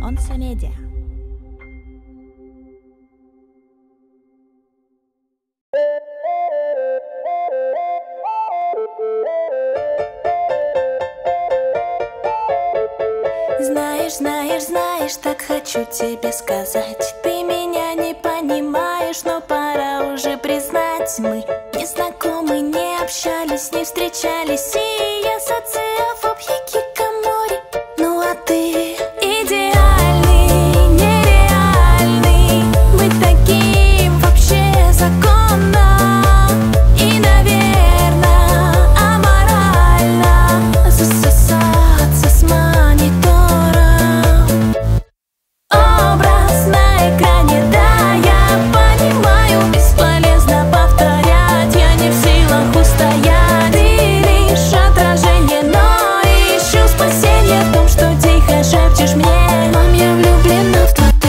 Once Media. Знаешь, знаешь, знаешь, так хочу тебе сказать. Ты меня не понимаешь, но пора уже признать. Мы не знакомы, не общались, не встречались. И я социофоб, хикикамори. Ну а ты идеальный, нереальный. Быть таким вообще законно. И, наверное, аморально засосаться с монитором. Образ на экране, да, я понимаю, бесполезно повторять, я не в силах устоять. Ты лишь отражение, но ищу спасение в том, что тихо шепчешь мне. Мам, я влюблена в 2D.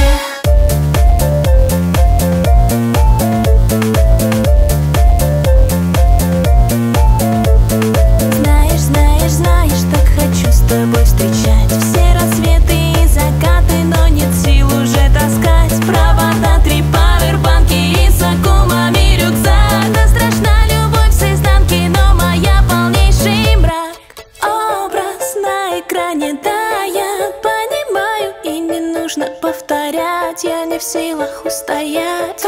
Знаешь, знаешь, знаешь, так хочу с тобой встречать все рассветы и закаты, но нет сил уже таскать провода, 3 павербанки и с аккумами рюкзак. Да страшна любовь с изнанки, но моя полнейший мрак. Образ на экране, да, я понимаю, и не нужно повторять, я не в силах устоять.